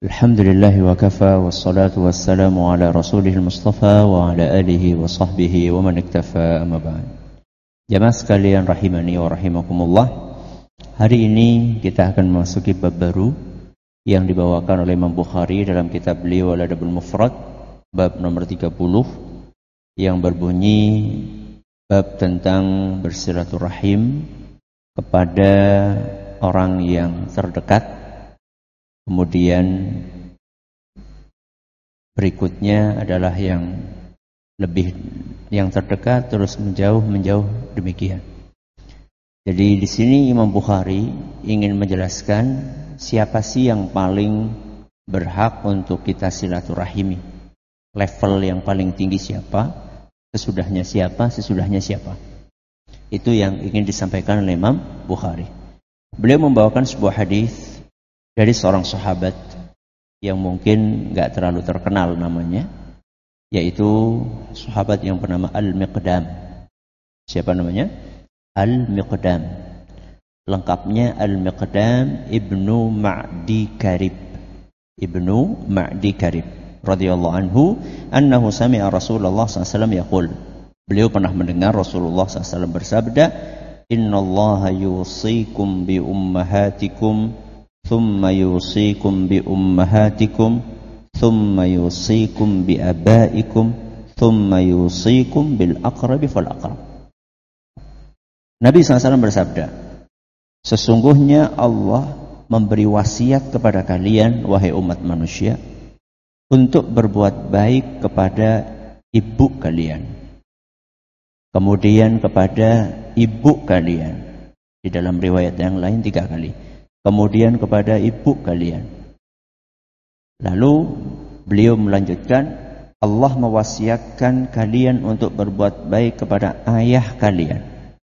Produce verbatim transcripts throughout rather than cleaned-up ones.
Alhamdulillah wa kafa wassalatu wassalamu ala rasulihil mustafa wa ala alihi wa sahbihi wa man iktafa amma ba'd. Jamaah sekalian rahimani wa rahimakumullah. Hari ini kita akan memasuki bab baru yang dibawakan oleh Imam Bukhari dalam kitab beliau Al-Adabul Mufrad, bab nomor tiga puluh yang berbunyi bab tentang bersilaturahim kepada orang yang terdekat. Kemudian berikutnya adalah yang lebih yang terdekat terus menjauh menjauh demikian. Jadi di sini Imam Bukhari ingin menjelaskan siapa sih yang paling berhak untuk kita silaturahimi. Level yang paling tinggi siapa, sesudahnya siapa, sesudahnya siapa. Itu yang ingin disampaikan oleh Imam Bukhari. Beliau membawakan sebuah hadis dari seorang sahabat yang mungkin enggak terlalu terkenal namanya, yaitu sahabat yang bernama Al-Miqdam. Siapa namanya? Al-Miqdam. Lengkapnya Al-Miqdam Ibnu Ma'di Karib. Ibnu Ma'di Karib radhiyallahu anhu annahu sami'a Rasulullah sallallahu alaihi wasallam yaqul. Beliau pernah mendengar Rasulullah sallallahu alaihi wasallam bersabda, "Innallaha yusikum bi ummahatikum thumma yusikum bi ummahatikum thumma yusikum bi abaikum thumma yusikum bil aqrabi fal aqrab." Nabi sallallahu alaihi wasallam bersabda, sesungguhnya Allah memberi wasiat kepada kalian wahai umat manusia untuk berbuat baik kepada ibu kalian, kemudian kepada ibu kalian, di dalam riwayat yang lain tiga kali, kemudian kepada ibu kalian. Lalu beliau melanjutkan, Allah mewasiatkan kalian untuk berbuat baik kepada ayah kalian,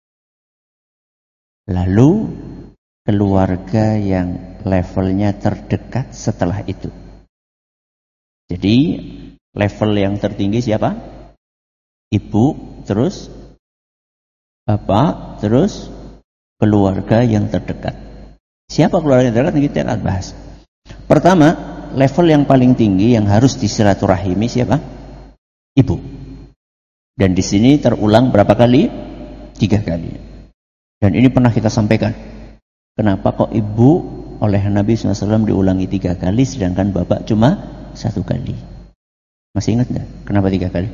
lalu keluarga yang levelnya terdekat setelah itu. Jadi level yang tertinggi siapa? Ibu, terus bapak, terus keluarga yang terdekat. Siapa keluarga yang terdekat? Kita akan bahas. Pertama, level yang paling tinggi yang harus disilaturahimi siapa? Ibu. Dan di sini terulang berapa kali? Tiga kali. Dan ini pernah kita sampaikan. Kenapa kok ibu oleh Nabi sallallahu alaihi wasallam diulangi tiga kali, sedangkan bapak cuma satu kali? Masih ingat tidak? Kenapa tiga kali?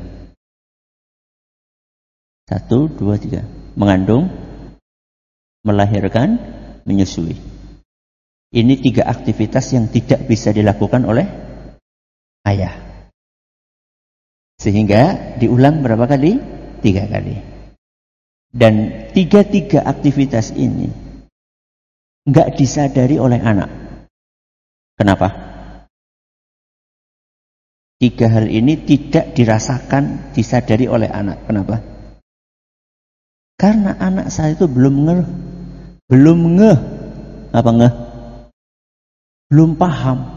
Satu, dua, tiga. Mengandung, melahirkan, menyusui. Ini tiga aktivitas yang tidak bisa dilakukan oleh ayah. Sehingga diulang berapa kali? Tiga kali. Dan tiga-tiga aktivitas ini enggak disadari oleh anak. Kenapa? Tiga hal ini tidak dirasakan, disadari oleh anak. Kenapa? Karena anak saat itu belum ngeh. Belum ngeh. Apa ngeh? Belum paham.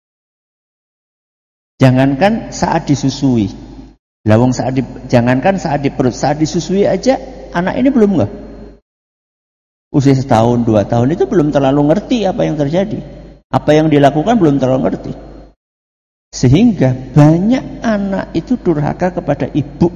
Jangankan saat disusui. Lawang saat di, jangankan saat di perut, saat disusui aja anak ini belum ngeh. Usia setahun, dua tahun itu belum terlalu ngerti apa yang terjadi. Apa yang dilakukan belum terlalu ngerti. Sehingga banyak anak itu durhaka kepada ibu.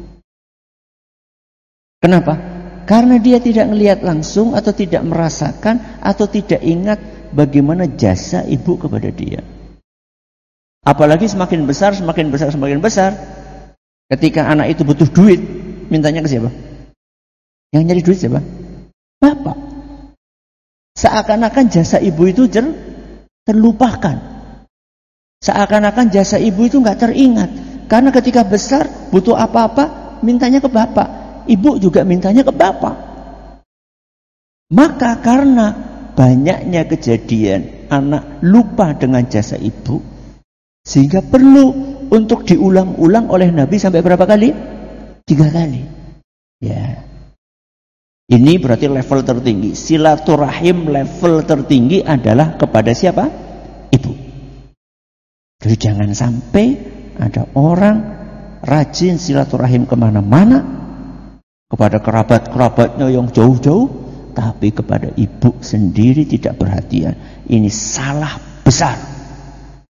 Kenapa? Karena dia tidak melihat langsung atau tidak merasakan atau tidak ingat bagaimana jasa ibu kepada dia. Apalagi semakin besar, semakin besar, semakin besar. Ketika anak itu butuh duit, mintanya ke siapa? Yang nyari duit siapa? Bapak. Seakan-akan jasa ibu itu ter- terlupakan. Seakan-akan jasa ibu itu nggak teringat. Karena ketika besar butuh apa-apa, mintanya ke bapak. Ibu juga mintanya ke bapak. Maka karena banyaknya kejadian anak lupa dengan jasa ibu, sehingga perlu untuk diulang-ulang oleh Nabi sampai berapa kali? Tiga kali. Ya. Ini berarti level tertinggi. Silaturahim level tertinggi adalah kepada siapa? Ibu. Jadi jangan sampai ada orang rajin silaturahim kemana-mana, kepada kerabat-kerabatnya yang jauh-jauh, tapi kepada ibu sendiri tidak perhatian. Ini salah besar.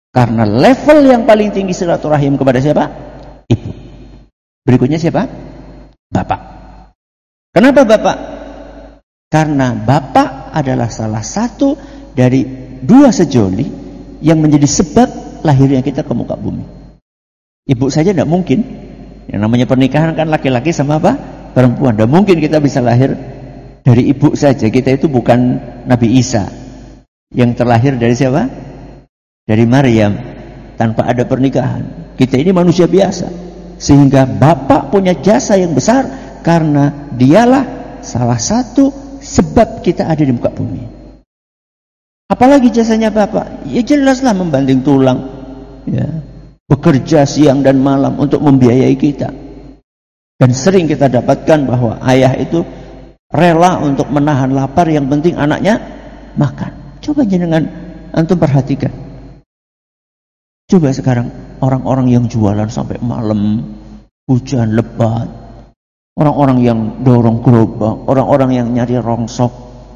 Karena level yang paling tinggi silaturahim kepada siapa? Ibu. Berikutnya siapa? Bapak. Kenapa bapak? Karena bapak adalah salah satu dari dua sejoli yang menjadi sebab lahirnya kita ke muka bumi. Ibu saja tidak mungkin. Yang namanya pernikahan kan laki-laki sama apa? Perempuan. Tidak mungkin kita bisa lahir dari ibu saja. Kita itu bukan Nabi Isa yang terlahir dari siapa? Dari Maryam, tanpa ada pernikahan. Kita ini manusia biasa. Sehingga bapak punya jasa yang besar karena dialah salah satu sebab kita ada di muka bumi. Apalagi jasanya bapak? Ya jelaslah membanting tulang, ya, bekerja siang dan malam untuk membiayai kita. Dan sering kita dapatkan bahwa ayah itu rela untuk menahan lapar, yang penting anaknya makan. Coba jangan antum perhatikan. Coba sekarang orang-orang yang jualan sampai malam, hujan lebat, orang-orang yang dorong gerobak, orang-orang yang nyari rongsok,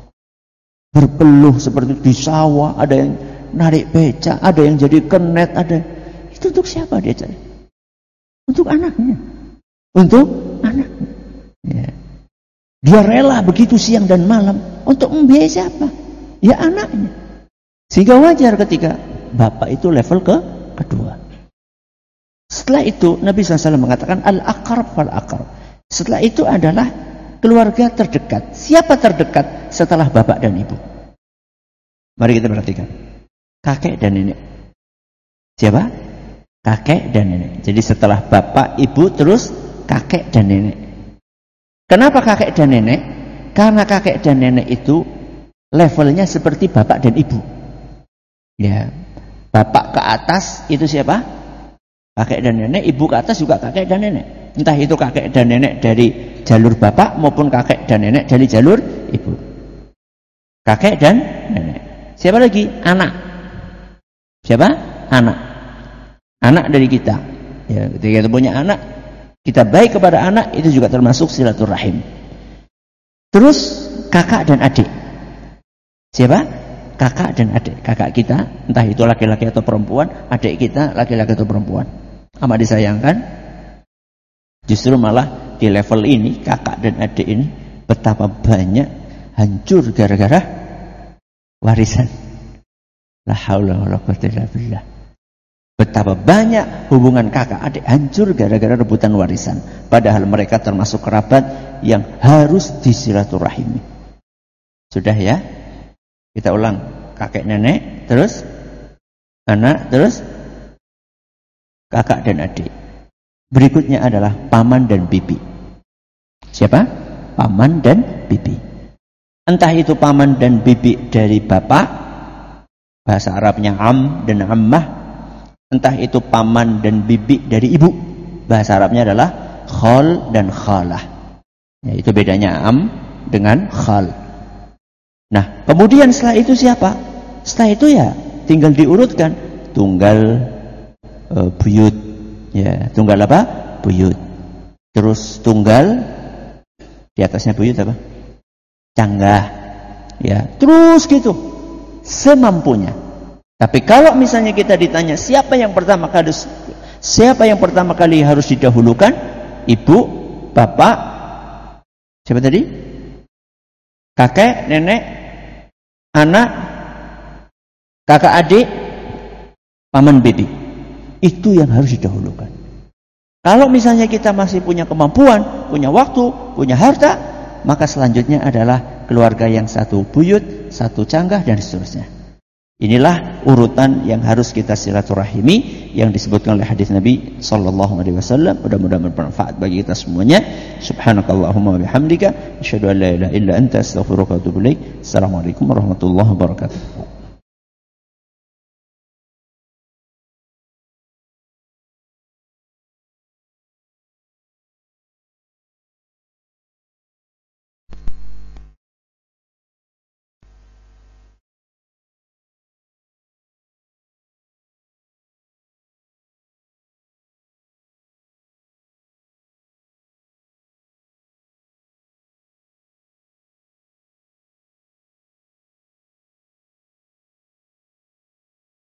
berpeluh seperti di sawah, ada yang narik beca, ada yang jadi kenet, ada. Itu untuk siapa dia cari? Untuk anaknya. Untuk anaknya. Ya. Dia rela begitu siang dan malam untuk membiayai siapa? Ya anaknya. Sehingga wajar ketika bapak itu level ke kedua. Setelah itu Nabi shallallahu alaihi wasallam mengatakan al-aqrab fal-aqrab. Setelah itu adalah keluarga terdekat. Siapa terdekat setelah bapak dan ibu? Mari kita perhatikan. Kakek dan nenek. Siapa? Kakek dan nenek. Jadi setelah bapak, ibu, terus kakek dan nenek. Kenapa kakek dan nenek? Karena kakek dan nenek itu levelnya seperti bapak dan ibu. Ya. Bapak ke atas itu siapa? Kakek dan nenek. Ibu ke atas juga kakek dan nenek. Entah itu kakek dan nenek dari jalur bapak maupun kakek dan nenek dari jalur ibu. Kakek dan nenek. Siapa lagi? Anak. Siapa? Anak. Anak dari kita. Ya, ketika kita punya anak, kita baik kepada anak, itu juga termasuk silaturahim. Terus kakak dan adik. Siapa? Kakak dan adik. Kakak kita, entah itu laki-laki atau perempuan, adik kita laki-laki atau perempuan. Amat disayangkan, justru malah di level ini kakak dan adik ini betapa banyak hancur gara-gara warisan. La haula wala quwwata illa billah. Betapa banyak hubungan kakak adik hancur gara-gara rebutan warisan. Padahal mereka termasuk kerabat yang harus disilaturahimi. Sudah ya? Kita ulang. Kakek nenek, terus anak, terus kakak dan adik. Berikutnya adalah paman dan bibi. Siapa? Paman dan bibi. Entah itu paman dan bibi dari bapak, bahasa Arabnya am dan ammah. Entah itu paman dan bibi dari ibu, bahasa Arabnya adalah khal dan khalah. Ya, itu bedanya am dengan khal. Nah, kemudian setelah itu siapa? Setelah itu ya tinggal diurutkan. Tunggal e, buyut. Ya, tunggal apa? Buyut. Terus tunggal, di atasnya buyut apa? Canggah. Ya, terus gitu. Semampunya. Tapi kalau misalnya kita ditanya siapa yang pertama kali siapa yang pertama kali harus didahulukan? Ibu, bapak, siapa tadi? Kakek, nenek, anak, kakak adik, paman bibi. Itu yang harus didahulukan. Kalau misalnya kita masih punya kemampuan, punya waktu, punya harta, maka selanjutnya adalah keluarga yang satu buyut, satu canggah, dan seterusnya. Inilah urutan yang harus kita silaturahimi yang disebutkan oleh hadis Nabi sallallahu alaihi wasallam. Mudah-mudahan bermanfaat bagi kita semuanya. Subhanakallahumma wa bihamdika asyhadu an la ilaha illa anta astaghfiruka wa atubu ilaik. Assalamualaikum warahmatullahi wabarakatuh.